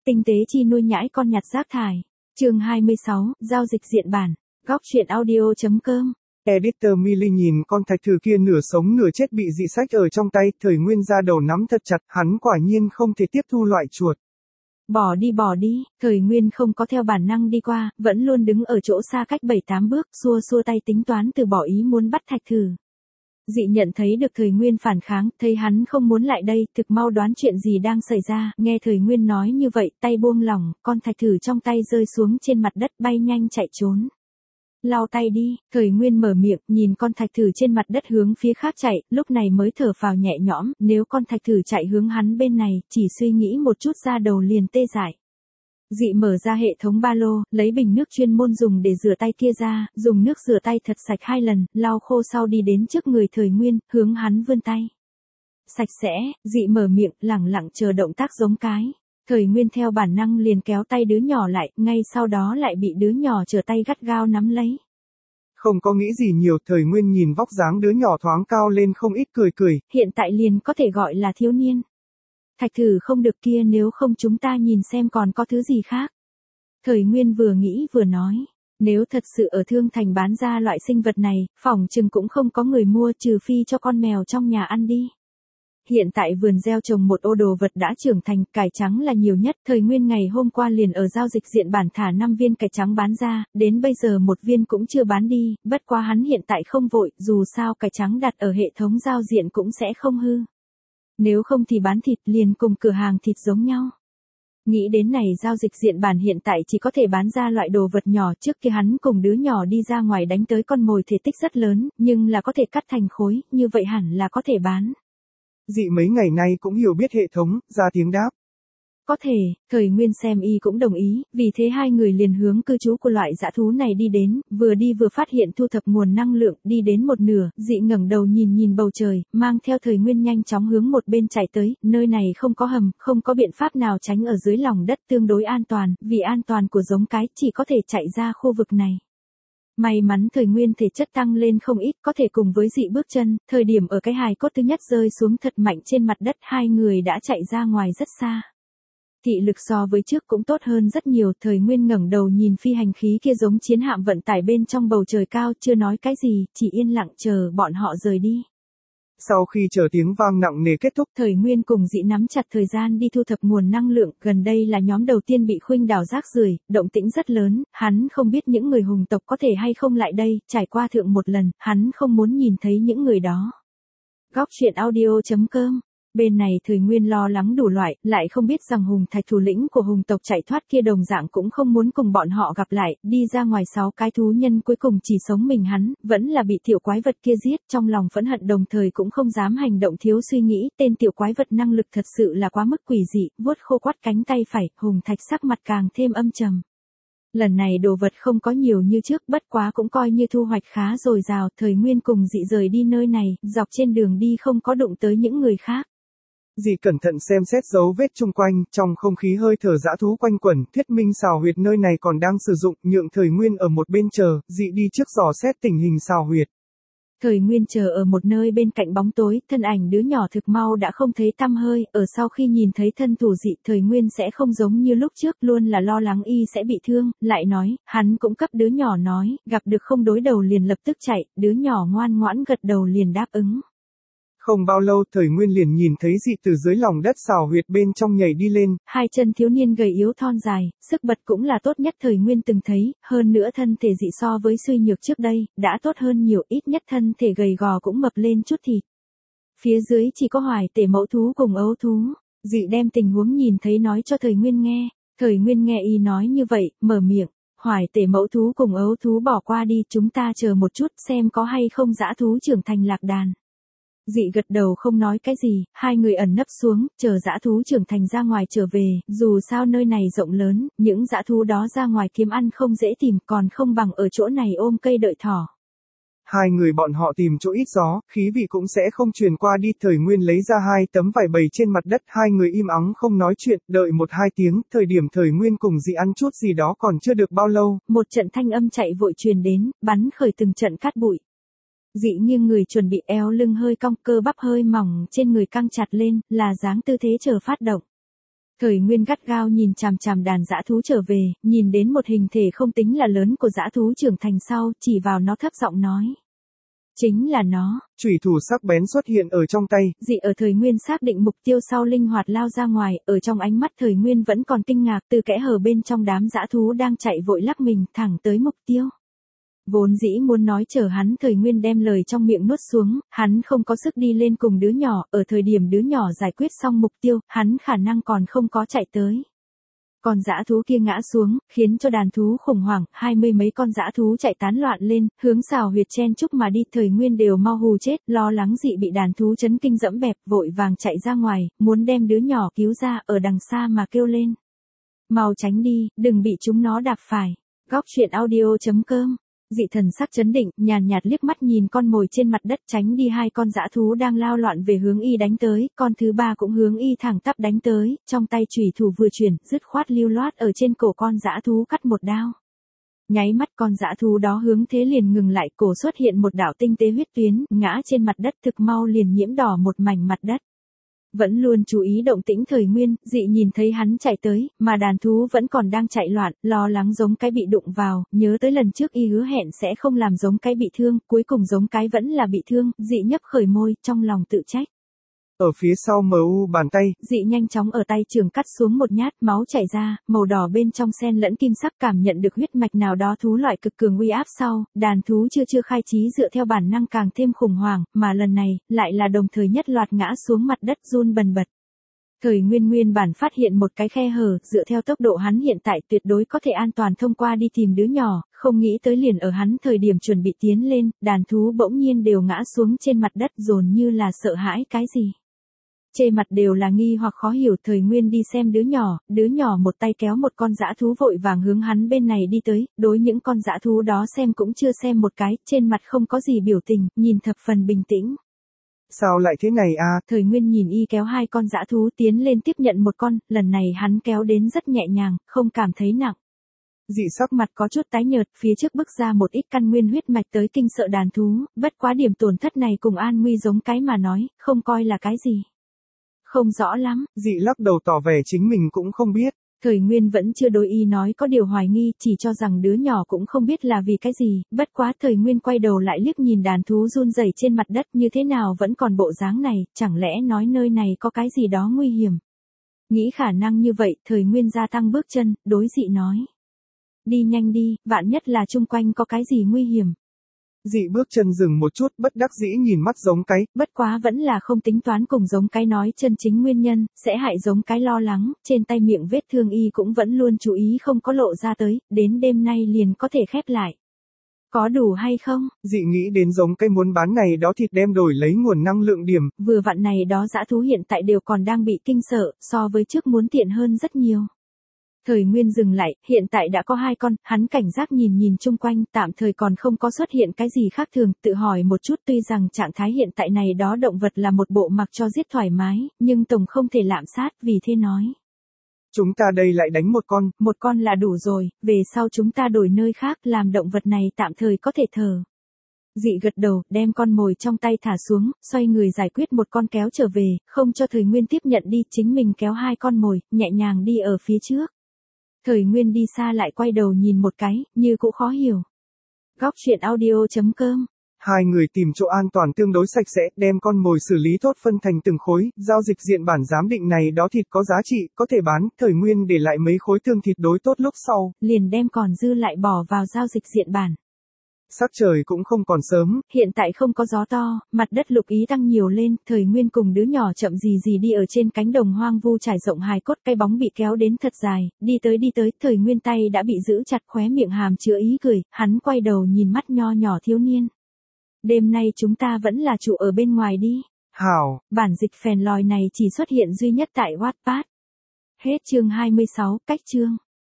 Tinh tế chi nuôi nhãi con nhặt rác thải. Chương 26, giao dịch diện bản. Góc truyện audio.com. Editor Millie nhìn con thạch thử kia nửa sống nửa chết bị dị sách ở trong tay, thời nguyên ra đầu nắm thật chặt, hắn quả nhiên không thể tiếp thu loại chuột. Bỏ đi, thời nguyên không có theo bản năng đi qua, vẫn luôn đứng ở chỗ xa cách 7-8 bước, xua tay tính toán từ bỏ ý muốn bắt thạch thử. Dị nhận thấy được thời nguyên phản kháng, thấy hắn không muốn lại đây, thực mau đoán chuyện gì đang xảy ra, nghe thời nguyên nói như vậy, tay buông lỏng, con thạch thử trong tay rơi xuống trên mặt đất bay nhanh chạy trốn. Lau tay đi, thời nguyên mở miệng, nhìn con thạch thử trên mặt đất hướng phía khác chạy, lúc này mới thở phào nhẹ nhõm, nếu con thạch thử chạy hướng hắn bên này, chỉ suy nghĩ một chút ra đầu liền tê dại. Dị mở ra hệ thống ba lô, lấy bình nước chuyên môn dùng để rửa tay kia ra, dùng nước rửa tay thật sạch 2 lần, lau khô sau đi đến trước người thời nguyên, hướng hắn vươn tay. Sạch sẽ, dị mở miệng, lẳng lặng chờ động tác giống cái. Thời nguyên theo bản năng liền kéo tay đứa nhỏ lại, ngay sau đó lại bị đứa nhỏ trở tay gắt gao nắm lấy. Không có nghĩ gì nhiều, thời nguyên nhìn vóc dáng đứa nhỏ thoáng cao lên không ít cười. Hiện tại liền có thể gọi là thiếu niên. Thạch thử không được kia, nếu không chúng ta nhìn xem còn có thứ gì khác. Thời nguyên vừa nghĩ vừa nói, nếu thật sự ở Thương Thành bán ra loại sinh vật này, phỏng chừng cũng không có người mua trừ phi cho con mèo trong nhà ăn đi. Hiện tại vườn gieo trồng một ô đồ vật đã trưởng thành, cải trắng là nhiều nhất, thời nguyên ngày hôm qua liền ở giao dịch diện bản thả 5 viên cải trắng bán ra, đến bây giờ 1 viên cũng chưa bán đi, bất quá hắn hiện tại không vội, dù sao cải trắng đặt ở hệ thống giao diện cũng sẽ không hư. Nếu không thì bán thịt liền cùng cửa hàng thịt giống nhau. Nghĩ đến này, giao dịch diện bản hiện tại chỉ có thể bán ra loại đồ vật nhỏ, trước kia hắn cùng đứa nhỏ đi ra ngoài đánh tới con mồi thể tích rất lớn, nhưng là có thể cắt thành khối, như vậy hẳn là có thể bán. Dị mấy ngày nay cũng hiểu biết hệ thống, ra tiếng đáp. Có thể, thời nguyên xem y cũng đồng ý, vì thế hai người liền hướng cư trú của loại dã thú này đi đến, vừa đi vừa phát hiện thu thập nguồn năng lượng, đi đến một nửa, dị ngẩng đầu nhìn bầu trời, mang theo thời nguyên nhanh chóng hướng một bên chạy tới, nơi này không có hầm, không có biện pháp nào tránh ở dưới lòng đất tương đối an toàn, vì an toàn của giống cái chỉ có thể chạy ra khu vực này. May mắn thời nguyên thể chất tăng lên không ít, có thể cùng với dị bước chân, thời điểm ở cái hài cốt thứ nhất rơi xuống thật mạnh trên mặt đất, hai người đã chạy ra ngoài rất xa. Thị lực so với trước cũng tốt hơn rất nhiều, thời nguyên ngẩng đầu nhìn phi hành khí kia giống chiến hạm vận tải bên trong bầu trời cao, chưa nói cái gì, chỉ yên lặng chờ bọn họ rời đi. Sau khi chờ tiếng vang nặng nề kết thúc, thời nguyên cùng dị nắm chặt thời gian đi thu thập nguồn năng lượng, gần đây là nhóm đầu tiên bị khuynh đảo rác rưởi, động tĩnh rất lớn, hắn không biết những người hùng tộc có thể hay không lại đây, trải qua thượng một lần, hắn không muốn nhìn thấy những người đó. Góc truyện audio.com. Bên này thời nguyên lo lắng đủ loại, lại không biết rằng hùng thạch thủ lĩnh của hùng tộc chạy thoát kia đồng dạng cũng không muốn cùng bọn họ gặp lại, đi ra ngoài 6 cái thú nhân cuối cùng chỉ sống mình hắn, vẫn là bị tiểu quái vật kia giết, trong lòng phẫn hận đồng thời cũng không dám hành động thiếu suy nghĩ, tên tiểu quái vật năng lực thật sự là quá mức quỷ dị, vuốt khô quắt cánh tay phải, hùng thạch sắc mặt càng thêm âm trầm. Lần này đồ vật không có nhiều như trước, bất quá cũng coi như thu hoạch khá dồi dào, thời nguyên cùng dị rời đi nơi này, dọc trên đường đi không có đụng tới những người khác. Dị cẩn thận xem xét dấu vết chung quanh, trong không khí hơi thở dã thú quanh quẩn, thuyết minh xào huyệt nơi này còn đang sử dụng, nhượng thời nguyên ở một bên chờ, dị đi trước dò xét tình hình xào huyệt. Thời nguyên chờ ở một nơi bên cạnh bóng tối, thân ảnh đứa nhỏ thực mau đã không thấy tăm hơi, ở sau khi nhìn thấy thân thủ dị, thời nguyên sẽ không giống như lúc trước, luôn là lo lắng y sẽ bị thương, lại nói, hắn cũng cấp đứa nhỏ nói, gặp được không đối đầu liền lập tức chạy, đứa nhỏ ngoan ngoãn gật đầu liền đáp ứng. Không bao lâu, thời nguyên liền nhìn thấy dị từ dưới lòng đất xào huyệt bên trong nhảy đi lên. Hai chân thiếu niên gầy yếu thon dài, sức bật cũng là tốt nhất thời nguyên từng thấy, hơn nữa thân thể dị so với suy nhược trước đây, đã tốt hơn nhiều, ít nhất thân thể gầy gò cũng mập lên chút thịt. Phía dưới chỉ có hoài tể mẫu thú cùng ấu thú, dị đem tình huống nhìn thấy nói cho thời nguyên nghe, thời nguyên nghe y nói như vậy, mở miệng, hoài tể mẫu thú cùng ấu thú bỏ qua đi, chúng ta chờ một chút xem có hay không dã thú trưởng thành lạc đàn. Dị gật đầu không nói cái gì, hai người ẩn nấp xuống, chờ dã thú trưởng thành ra ngoài trở về, dù sao nơi này rộng lớn, những dã thú đó ra ngoài kiếm ăn không dễ tìm, còn không bằng ở chỗ này ôm cây đợi thỏ. Hai người bọn họ tìm chỗ ít gió, khí vị cũng sẽ không truyền qua đi, thời nguyên lấy ra 2 tấm vải bày trên mặt đất, hai người im ắng không nói chuyện, đợi 1-2 tiếng, thời điểm thời nguyên cùng dị ăn chút gì đó còn chưa được bao lâu. Một trận thanh âm chạy vội truyền đến, bắn khởi từng trận cát bụi. Dị nghiêng người chuẩn bị, eo lưng hơi cong, cơ bắp hơi mỏng trên người căng chặt lên, là dáng tư thế chờ phát động. Thời Nguyên gắt gao nhìn chằm chằm đàn dã thú trở về, nhìn đến một hình thể không tính là lớn của dã thú trưởng thành sau, chỉ vào nó thấp giọng nói. Chính là nó. Chủy thủ sắc bén xuất hiện ở trong tay. Dị ở Thời Nguyên xác định mục tiêu sau linh hoạt lao ra ngoài, ở trong ánh mắt Thời Nguyên vẫn còn kinh ngạc từ kẽ hở bên trong đám dã thú đang chạy vội lắc mình thẳng tới mục tiêu. Vốn dĩ muốn nói chờ hắn Thời Nguyên đem lời trong miệng nuốt xuống, hắn không có sức đi lên cùng đứa nhỏ, ở thời điểm đứa nhỏ giải quyết xong mục tiêu, hắn khả năng còn không có chạy tới. Con dã thú kia ngã xuống, khiến cho đàn thú khủng hoảng, 20 mấy con dã thú chạy tán loạn lên, hướng xào huyệt chen chúc mà đi. Thời Nguyên đều mau hù chết, lo lắng dị bị đàn thú chấn kinh dẫm bẹp, vội vàng chạy ra ngoài, muốn đem đứa nhỏ cứu ra, ở đằng xa mà kêu lên. Mau tránh đi, đừng bị chúng nó đạp phải. Góc truyện audio.com. Dị thần sắc chấn định, nhàn nhạt liếc mắt nhìn con mồi trên mặt đất tránh đi hai con dã thú đang lao loạn về hướng y đánh tới, con thứ ba cũng hướng y thẳng tắp đánh tới, trong tay chủy thủ vừa chuyển, dứt khoát lưu loát ở trên cổ con dã thú cắt một đao. Nháy mắt con dã thú đó hướng thế liền ngừng lại, cổ xuất hiện một đạo tinh tế huyết tuyến, ngã trên mặt đất thực mau liền nhiễm đỏ một mảnh mặt đất. Vẫn luôn chú ý động tĩnh Thời Nguyên, dị nhìn thấy hắn chạy tới, mà đàn thú vẫn còn đang chạy loạn, lo lắng giống cái bị đụng vào, nhớ tới lần trước y hứa hẹn sẽ không làm giống cái bị thương, cuối cùng giống cái vẫn là bị thương, dị nhấp khởi môi, trong lòng tự trách. Ở phía sau MU bàn tay, dị nhanh chóng ở tay trường cắt xuống một nhát, máu chảy ra, màu đỏ bên trong xen lẫn kim sắc, cảm nhận được huyết mạch nào đó thú loại cực cường uy áp sau, đàn thú chưa khai trí dựa theo bản năng càng thêm khủng hoảng, mà lần này, lại là đồng thời nhất loạt ngã xuống mặt đất run bần bật. Thời Nguyên bản phát hiện một cái khe hở, dựa theo tốc độ hắn hiện tại tuyệt đối có thể an toàn thông qua đi tìm đứa nhỏ, không nghĩ tới liền ở hắn thời điểm chuẩn bị tiến lên, đàn thú bỗng nhiên đều ngã xuống trên mặt đất dồn như là sợ hãi cái gì. Chê mặt đều là nghi hoặc khó hiểu. Thời Nguyên đi xem đứa nhỏ một tay kéo một con dã thú vội vàng hướng hắn bên này đi tới, đối những con dã thú đó xem cũng chưa xem một cái, trên mặt không có gì biểu tình, nhìn thập phần bình tĩnh. Sao lại thế này à? Thời Nguyên nhìn y kéo hai con dã thú tiến lên tiếp nhận một con, lần này hắn kéo đến rất nhẹ nhàng, không cảm thấy nặng. Dị sắc mặt có chút tái nhợt, phía trước bước ra một ít căn nguyên huyết mạch tới kinh sợ đàn thú, bất quá điểm tổn thất này cùng an nguy giống cái mà nói, không coi là cái gì. Không rõ lắm, dị lắc đầu tỏ vẻ chính mình cũng không biết. Thời Nguyên vẫn chưa đối y nói có điều hoài nghi, chỉ cho rằng đứa nhỏ cũng không biết là vì cái gì, bất quá Thời Nguyên quay đầu lại liếc nhìn đàn thú run rẩy trên mặt đất như thế nào vẫn còn bộ dáng này, chẳng lẽ nói nơi này có cái gì đó nguy hiểm. Nghĩ khả năng như vậy, Thời Nguyên gia tăng bước chân, đối dị nói. Đi nhanh đi, vạn nhất là chung quanh có cái gì nguy hiểm. Dị bước chân dừng một chút, bất đắc dĩ nhìn mắt giống cái, bất quá vẫn là không tính toán cùng giống cái nói chân chính nguyên nhân, sẽ hại giống cái lo lắng, trên tay miệng vết thương y cũng vẫn luôn chú ý không có lộ ra tới, đến đêm nay liền có thể khép lại. Có đủ hay không? Dị nghĩ đến giống cái muốn bán này đó thịt đem đổi lấy nguồn năng lượng điểm. Vừa vặn này đó dã thú hiện tại đều còn đang bị kinh sợ, so với trước muốn tiện hơn rất nhiều. Thời Nguyên dừng lại, hiện tại đã có 2 con, hắn cảnh giác nhìn chung quanh, tạm thời còn không có xuất hiện cái gì khác thường, tự hỏi một chút tuy rằng trạng thái hiện tại này đó động vật là một bộ mặc cho giết thoải mái, nhưng tổng không thể lạm sát, vì thế nói. Chúng ta đây lại đánh một con là đủ rồi, về sau chúng ta đổi nơi khác làm động vật này tạm thời có thể thở. Dị gật đầu, đem con mồi trong tay thả xuống, xoay người giải quyết một con kéo trở về, không cho Thời Nguyên tiếp nhận đi, chính mình kéo 2 con mồi, nhẹ nhàng đi ở phía trước. Thời Nguyên đi xa lại quay đầu nhìn một cái, như cũng khó hiểu. Góc truyện audio.com. Hai người tìm chỗ an toàn tương đối sạch sẽ, đem con mồi xử lý tốt phân thành từng khối, giao dịch diện bản giám định này đó thịt có giá trị, có thể bán, Thời Nguyên để lại mấy khối thương thịt đối tốt lúc sau. Liền đem còn dư lại bỏ vào giao dịch diện bản. Sắc trời cũng không còn sớm. Hiện tại không có gió to, mặt đất lục ý tăng nhiều lên, Thời Nguyên cùng đứa nhỏ chậm gì đi ở trên cánh đồng hoang vu trải rộng hài cốt, cây bóng bị kéo đến thật dài, đi tới, Thời Nguyên tay đã bị giữ chặt, khóe miệng hàm chứa ý cười, hắn quay đầu nhìn mắt nho nhỏ thiếu niên. Đêm nay chúng ta vẫn là trụ ở bên ngoài đi. Hảo. Bản dịch phèn lòi này chỉ xuất hiện duy nhất tại Wattpad. Hết chương 26, cách chương.